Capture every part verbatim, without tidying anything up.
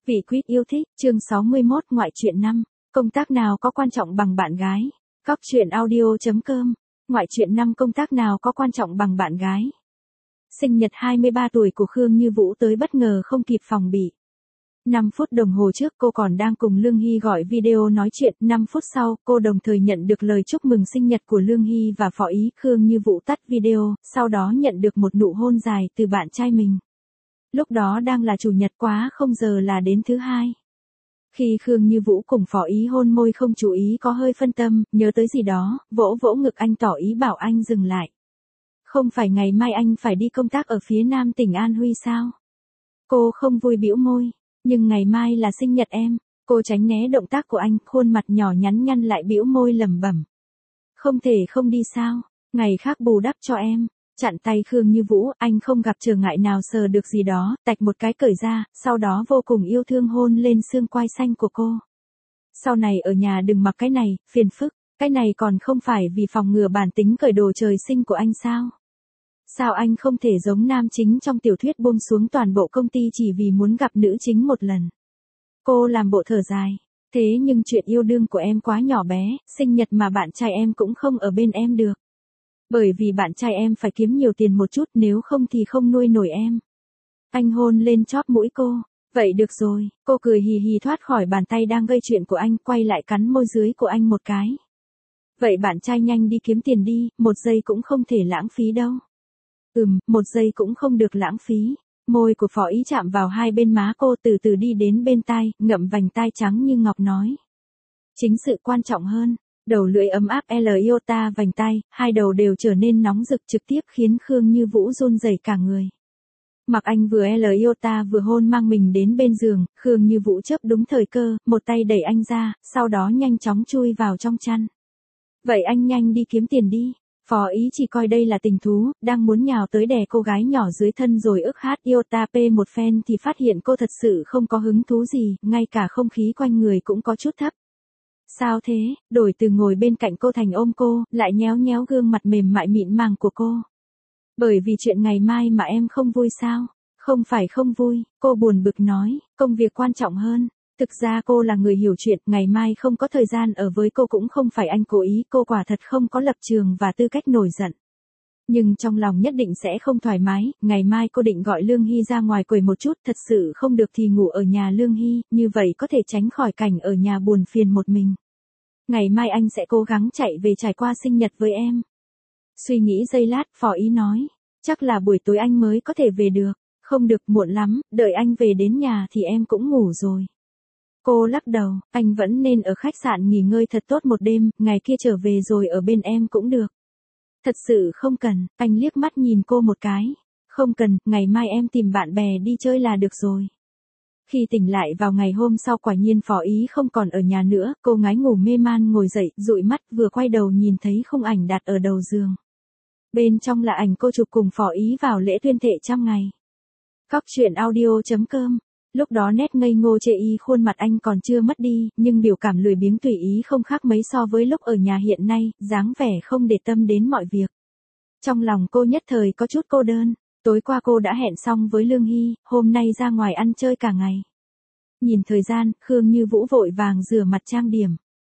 Vị quýt yêu thích, chương sáu mươi mốt ngoại truyện năm. Công tác nào có quan trọng bằng bạn gái? Góc truyện audio.com. Ngoại truyện năm công tác nào có quan trọng bằng bạn gái? Sinh nhật hai mươi ba tuổi của Khương Như Vũ tới bất ngờ không kịp phòng bị. năm phút đồng hồ trước cô còn đang cùng Lương Hy gọi video nói chuyện, năm phút sau cô đồng thời nhận được lời chúc mừng sinh nhật của Lương Hy và phó ý. Khương Như Vũ tắt video, sau đó nhận được một nụ hôn dài từ bạn trai mình. Lúc đó đang là chủ nhật, quá không giờ là đến thứ hai. Khi Khương Như Vũ cùng phó ý hôn môi không chú ý có hơi phân tâm, nhớ tới gì đó, vỗ vỗ ngực anh tỏ ý bảo anh dừng lại. Không phải ngày mai anh phải đi công tác ở phía nam tỉnh An Huy sao? Cô không vui bĩu môi, nhưng ngày mai là sinh nhật em. Cô tránh né động tác của anh, khuôn mặt nhỏ nhắn nhăn lại bĩu môi lẩm bẩm. Không thể không đi sao, ngày khác bù đắp cho em. Chặn tay Khương Như Vũ, anh không gặp trở ngại nào sờ được gì đó, tạch một cái cởi ra, sau đó vô cùng yêu thương hôn lên xương quai xanh của cô. Sau này ở nhà đừng mặc cái này, phiền phức, cái này còn không phải vì phòng ngừa bản tính cởi đồ trời sinh của anh sao? Sao anh không thể giống nam chính trong tiểu thuyết buông xuống toàn bộ công ty chỉ vì muốn gặp nữ chính một lần? Cô làm bộ thở dài, thế nhưng chuyện yêu đương của em quá nhỏ bé, sinh nhật mà bạn trai em cũng không ở bên em được. Bởi vì bạn trai em phải kiếm nhiều tiền một chút, nếu không thì không nuôi nổi em. Anh hôn lên chóp mũi cô. Vậy được rồi, cô cười hì hì thoát khỏi bàn tay đang gây chuyện của anh, quay lại cắn môi dưới của anh một cái. Vậy bạn trai nhanh đi kiếm tiền đi, một giây cũng không thể lãng phí đâu. Ừm, một giây cũng không được lãng phí. Môi của phó ý chạm vào hai bên má cô, từ từ đi đến bên tai, ngậm vành tai trắng như ngọc nói. Chính sự quan trọng hơn. Đầu lưỡi ấm áp L iota vành tai, hai đầu đều trở nên nóng rực trực tiếp khiến Khương Như Vũ run rẩy cả người. Mặc anh vừa L iota vừa hôn mang mình đến bên giường, Khương Như Vũ chớp đúng thời cơ, một tay đẩy anh ra, sau đó nhanh chóng chui vào trong chăn. Vậy anh nhanh đi kiếm tiền đi. Phó ý chỉ coi đây là tình thú, đang muốn nhào tới đè cô gái nhỏ dưới thân rồi ức hát iota p một phen thì phát hiện cô thật sự không có hứng thú gì, ngay cả không khí quanh người cũng có chút thấp. Sao thế, đổi từ ngồi bên cạnh cô thành ôm cô, lại nhéo nhéo gương mặt mềm mại mịn màng của cô. Bởi vì chuyện ngày mai mà em không vui sao? Không phải không vui, cô buồn bực nói, công việc quan trọng hơn. Thực ra cô là người hiểu chuyện, ngày mai không có thời gian ở với cô cũng không phải anh cố ý, cô quả thật không có lập trường và tư cách nổi giận. Nhưng trong lòng nhất định sẽ không thoải mái, ngày mai cô định gọi Lương Hy ra ngoài quẩy một chút, thật sự không được thì ngủ ở nhà Lương Hy, như vậy có thể tránh khỏi cảnh ở nhà buồn phiền một mình. Ngày mai anh sẽ cố gắng chạy về trải qua sinh nhật với em. Suy nghĩ giây lát, phó ý nói, chắc là buổi tối anh mới có thể về được, không được muộn lắm, đợi anh về đến nhà thì em cũng ngủ rồi. Cô lắc đầu, anh vẫn nên ở khách sạn nghỉ ngơi thật tốt một đêm, ngày kia trở về rồi ở bên em cũng được. Thật sự không cần, anh liếc mắt nhìn cô một cái. Không cần, ngày mai em tìm bạn bè đi chơi là được rồi. Khi tỉnh lại vào ngày hôm sau quả nhiên phó ý không còn ở nhà nữa, cô ngái ngủ mê man ngồi dậy, dụi mắt vừa quay đầu nhìn thấy khung ảnh đặt ở đầu giường. Bên trong là ảnh cô chụp cùng phó ý vào lễ tuyên thệ trăm ngày. Góc truyện audio.com. Lúc đó nét ngây ngô chê y khuôn mặt anh còn chưa mất đi, nhưng biểu cảm lười biếng tùy ý không khác mấy so với lúc ở nhà hiện nay, dáng vẻ không để tâm đến mọi việc. Trong lòng cô nhất thời có chút cô đơn, tối qua cô đã hẹn xong với Lương Hy, hôm nay ra ngoài ăn chơi cả ngày. Nhìn thời gian, Khương Như Vũ vội vàng rửa mặt trang điểm.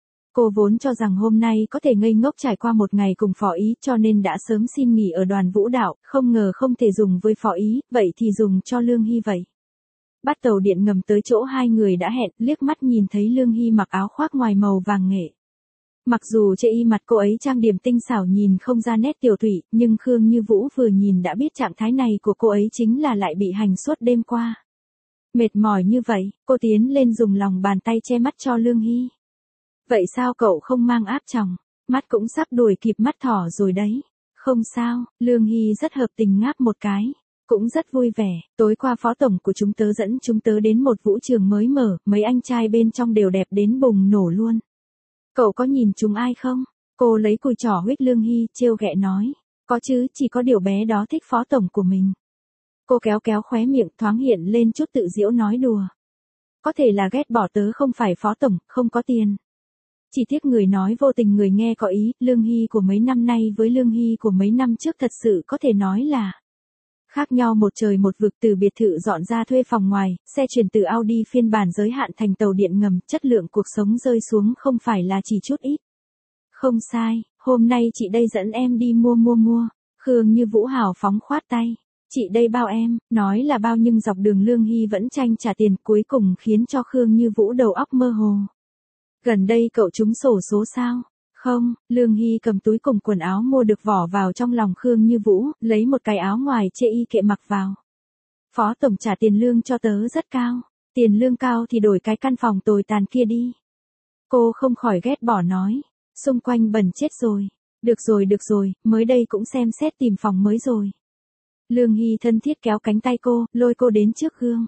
Cô vốn cho rằng hôm nay có thể ngây ngốc trải qua một ngày cùng phó ý cho nên đã sớm xin nghỉ ở đoàn vũ đạo, không ngờ không thể dùng với phó ý, vậy thì dùng cho Lương Hy vậy. Bắt tàu điện ngầm tới chỗ hai người đã hẹn, liếc mắt nhìn thấy Lương Hy mặc áo khoác ngoài màu vàng nghệ. Mặc dù chê y mặt cô ấy trang điểm tinh xảo nhìn không ra nét tiểu thủy, nhưng Khương Như Vũ vừa nhìn đã biết trạng thái này của cô ấy chính là lại bị hành suốt đêm qua. Mệt mỏi như vậy, cô tiến lên dùng lòng bàn tay che mắt cho Lương Hy. Vậy sao cậu không mang áp tròng, mắt cũng sắp đuổi kịp mắt thỏ rồi đấy. Không sao, Lương Hy rất hợp tình ngáp một cái. Cũng rất vui vẻ, tối qua phó tổng của chúng tớ dẫn chúng tớ đến một vũ trường mới mở, mấy anh trai bên trong đều đẹp đến bùng nổ luôn. Cậu có nhìn chúng ai không? Cô lấy cùi trỏ huých Lương Hy, trêu ghẹ nói. Có chứ, chỉ có điều bé đó thích phó tổng của mình. Cô kéo kéo khóe miệng thoáng hiện lên chút tự giễu nói đùa. Có thể là ghét bỏ tớ không phải phó tổng, không có tiền. Chỉ tiếc người nói vô tình người nghe có ý, Lương Hy của mấy năm nay với Lương Hy của mấy năm trước thật sự có thể nói là Khác nhau một trời một vực, từ biệt thự dọn ra thuê phòng ngoài, xe chuyển từ Audi phiên bản giới hạn thành tàu điện ngầm, chất lượng cuộc sống rơi xuống không phải là chỉ chút ít. Không sai, hôm nay chị đây dẫn em đi mua mua mua. Khương Như Vũ hào phóng khoát tay. Chị đây bao em, nói là bao nhưng dọc đường Lương Hy vẫn tranh trả tiền, cuối cùng khiến cho Khương Như Vũ đầu óc mơ hồ. Gần đây cậu trúng xổ số sao? Không, Lương Hy cầm túi cùng quần áo mua được vỏ vào trong lòng Khương Như Vũ, lấy một cái áo ngoài chê y kệ mặc vào. Phó tổng trả tiền lương cho tớ rất cao, tiền lương cao thì đổi cái căn phòng tồi tàn kia đi. Cô không khỏi ghét bỏ nói, xung quanh bẩn chết rồi. Được rồi được rồi, mới đây cũng xem xét tìm phòng mới rồi. Lương Hy thân thiết kéo cánh tay cô, lôi cô đến trước gương.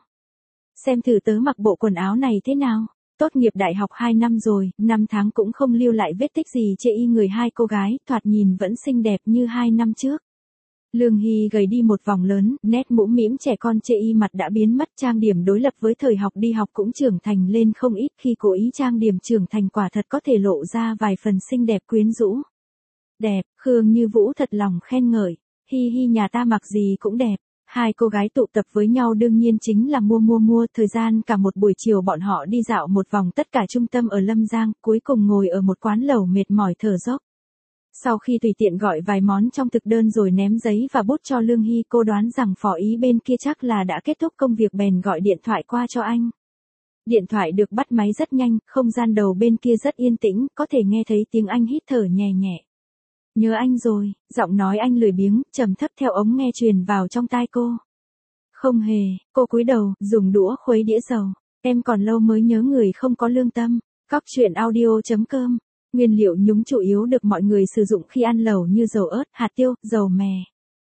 Xem thử tớ mặc bộ quần áo này thế nào. Tốt nghiệp đại học hai năm rồi, năm tháng cũng không lưu lại vết tích gì chê y người hai cô gái, thoạt nhìn vẫn xinh đẹp như hai năm trước. Lương Hy gầy đi một vòng lớn, nét mũm mĩm trẻ con chê y mặt đã biến mất, trang điểm đối lập với thời học đi học cũng trưởng thành lên không ít, khi cố ý trang điểm trưởng thành quả thật có thể lộ ra vài phần xinh đẹp quyến rũ. Đẹp, Khương Như Vũ thật lòng khen ngợi, hi hi nhà ta mặc gì cũng đẹp. Hai cô gái tụ tập với nhau đương nhiên chính là mua mua mua, thời gian cả một buổi chiều bọn họ đi dạo một vòng tất cả trung tâm ở Lâm Giang, cuối cùng ngồi ở một quán lẩu mệt mỏi thở dốc. Sau khi tùy tiện gọi vài món trong thực đơn rồi ném giấy và bút cho Lương Hy, cô đoán rằng phó ý bên kia chắc là đã kết thúc công việc bèn gọi điện thoại qua cho anh. Điện thoại được bắt máy rất nhanh, không gian đầu bên kia rất yên tĩnh, có thể nghe thấy tiếng anh hít thở nhẹ nhẹ. Nhớ anh rồi, giọng nói anh lười biếng, trầm thấp theo ống nghe truyền vào trong tai cô. Không hề, cô cúi đầu, dùng đũa khuấy đĩa dầu. Em còn lâu mới nhớ người không có lương tâm. Cóc truyện audio chấm com. Nguyên liệu nhúng chủ yếu được mọi người sử dụng khi ăn lẩu như dầu ớt, hạt tiêu, dầu mè.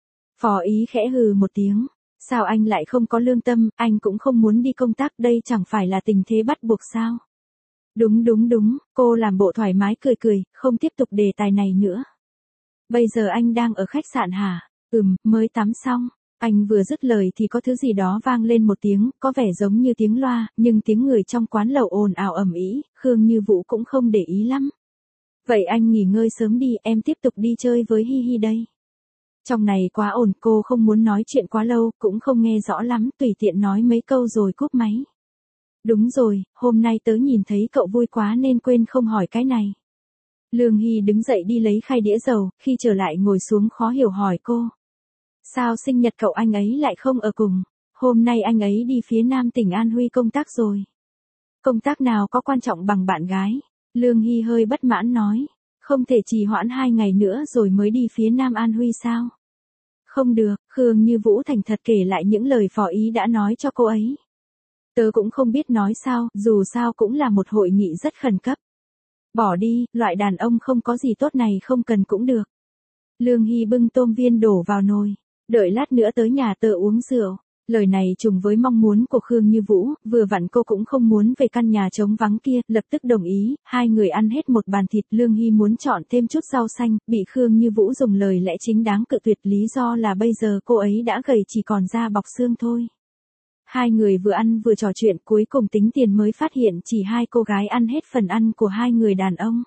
Phó ý khẽ hừ một tiếng. Sao anh lại không có lương tâm, anh cũng không muốn đi công tác, đây chẳng phải là tình thế bắt buộc sao? Đúng đúng đúng, cô làm bộ thoải mái cười cười, không tiếp tục đề tài này nữa. Bây giờ anh đang ở khách sạn hả? Ừm, mới tắm xong. Anh vừa dứt lời thì có thứ gì đó vang lên một tiếng, có vẻ giống như tiếng loa, nhưng tiếng người trong quán lẩu ồn ào ầm ĩ, Khương Như Vũ cũng không để ý lắm. Vậy anh nghỉ ngơi sớm đi, em tiếp tục đi chơi với Hi Hi đây. Trong này quá ồn, cô không muốn nói chuyện quá lâu, cũng không nghe rõ lắm, tùy tiện nói mấy câu rồi cúp máy. Đúng rồi, hôm nay tớ nhìn thấy cậu vui quá nên quên không hỏi cái này. Lương Hy đứng dậy đi lấy khay đĩa dầu, khi trở lại ngồi xuống khó hiểu hỏi cô. Sao sinh nhật cậu anh ấy lại không ở cùng? Hôm nay anh ấy đi phía Nam tỉnh An Huy công tác rồi. Công tác nào có quan trọng bằng bạn gái? Lương Hy hơi bất mãn nói. Không thể trì hoãn hai ngày nữa rồi mới đi phía Nam An Huy sao? Không được, Khương Như Vũ thành thật kể lại những lời phó ý đã nói cho cô ấy. Tớ cũng không biết nói sao, dù sao cũng là một hội nghị rất khẩn cấp. Bỏ đi, loại đàn ông không có gì tốt này không cần cũng được. Lương Hy bưng tôm viên đổ vào nồi. Đợi lát nữa tới nhà tớ uống rượu. Lời này trùng với mong muốn của Khương Như Vũ, vừa vặn cô cũng không muốn về căn nhà trống vắng kia, lập tức đồng ý, hai người ăn hết một bàn thịt. Lương Hy muốn chọn thêm chút rau xanh, bị Khương Như Vũ dùng lời lẽ chính đáng cự tuyệt, lý do là bây giờ cô ấy đã gầy chỉ còn da bọc xương thôi. Hai người vừa ăn vừa trò chuyện, cuối cùng tính tiền mới phát hiện chỉ hai cô gái ăn hết phần ăn của hai người đàn ông.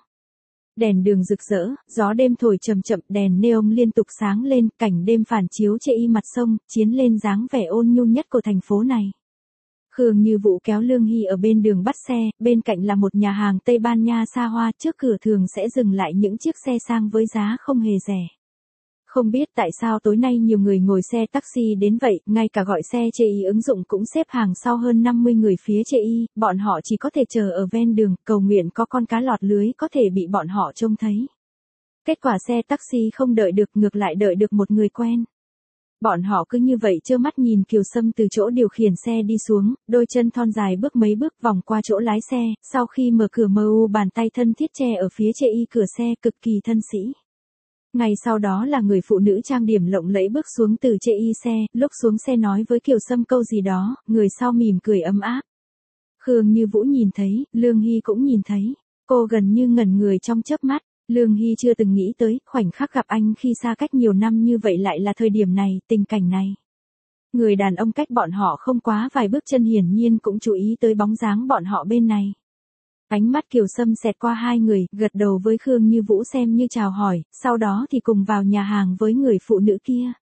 Đèn đường rực rỡ, gió đêm thổi chậm chậm, đèn neon liên tục sáng lên, cảnh đêm phản chiếu chê y mặt sông, chiến lên dáng vẻ ôn nhu nhất của thành phố này. Khương Như Vũ kéo Lương Hy ở bên đường bắt xe, bên cạnh là một nhà hàng Tây Ban Nha xa hoa, trước cửa thường sẽ dừng lại những chiếc xe sang với giá không hề rẻ. Không biết tại sao tối nay nhiều người ngồi xe taxi đến vậy, ngay cả gọi xe chê y ứng dụng cũng xếp hàng sau hơn năm mươi người phía chê y, bọn họ chỉ có thể chờ ở ven đường, cầu nguyện có con cá lọt lưới có thể bị bọn họ trông thấy. Kết quả xe taxi không đợi được, ngược lại đợi được một người quen. Bọn họ cứ như vậy trơ mắt nhìn Kiều Sâm từ chỗ điều khiển xe đi xuống, đôi chân thon dài bước mấy bước vòng qua chỗ lái xe, sau khi mở cửa mờ u bàn tay thân thiết che ở phía chê y cửa xe cực kỳ thân sĩ. Ngay sau đó là người phụ nữ trang điểm lộng lẫy bước xuống từ chê y xe, lúc xuống xe nói với Kiều Sâm câu gì đó, người sau mỉm cười ấm áp. Khương Như Vũ nhìn thấy, Lương Hy cũng nhìn thấy, cô gần như ngẩn người trong chớp mắt. Lương Hy chưa từng nghĩ tới, khoảnh khắc gặp anh khi xa cách nhiều năm như vậy lại là thời điểm này, tình cảnh này. Người đàn ông cách bọn họ không quá vài bước chân hiển nhiên cũng chú ý tới bóng dáng bọn họ bên này. Ánh mắt Kiều Sâm xẹt qua hai người, gật đầu với Khương Như Vũ xem như chào hỏi, sau đó thì cùng vào nhà hàng với người phụ nữ kia.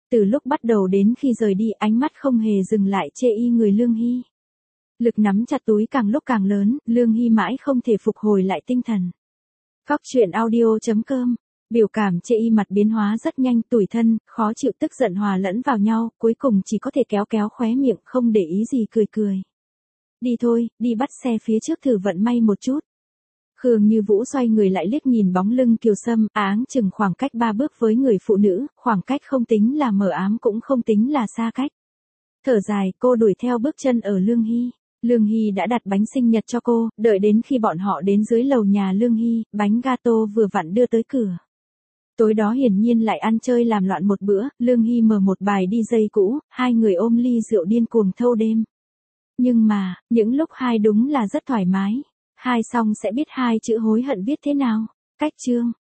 Từ lúc bắt đầu đến khi rời đi, ánh mắt không hề dừng lại chê y người Lương Hy. Lực nắm chặt túi càng lúc càng lớn, Lương Hy mãi không thể phục hồi lại tinh thần. Cóc truyện audio chấm com. Biểu cảm chê y mặt biến hóa rất nhanh, tủi thân, khó chịu, tức giận hòa lẫn vào nhau, cuối cùng chỉ có thể kéo kéo khóe miệng, không để ý gì, cười cười. Đi thôi, đi bắt xe phía trước thử vận may một chút. Khương Như Vũ xoay người lại liếc nhìn bóng lưng Kiều Sâm, áng chừng khoảng cách ba bước với người phụ nữ, khoảng cách không tính là mờ ám cũng không tính là xa cách. Thở dài, cô đuổi theo bước chân ở Lương Hy. Lương Hy đã đặt bánh sinh nhật cho cô, đợi đến khi bọn họ đến dưới lầu nhà Lương Hy, bánh gato vừa vặn đưa tới cửa. Tối đó hiển nhiên lại ăn chơi làm loạn một bữa, Lương Hy mở một bài đi dây cũ, hai người ôm ly rượu điên cuồng thâu đêm. Nhưng mà, những lúc hai đúng là rất thoải mái. Hai xong sẽ biết hai chữ hối hận viết thế nào. Cách chương.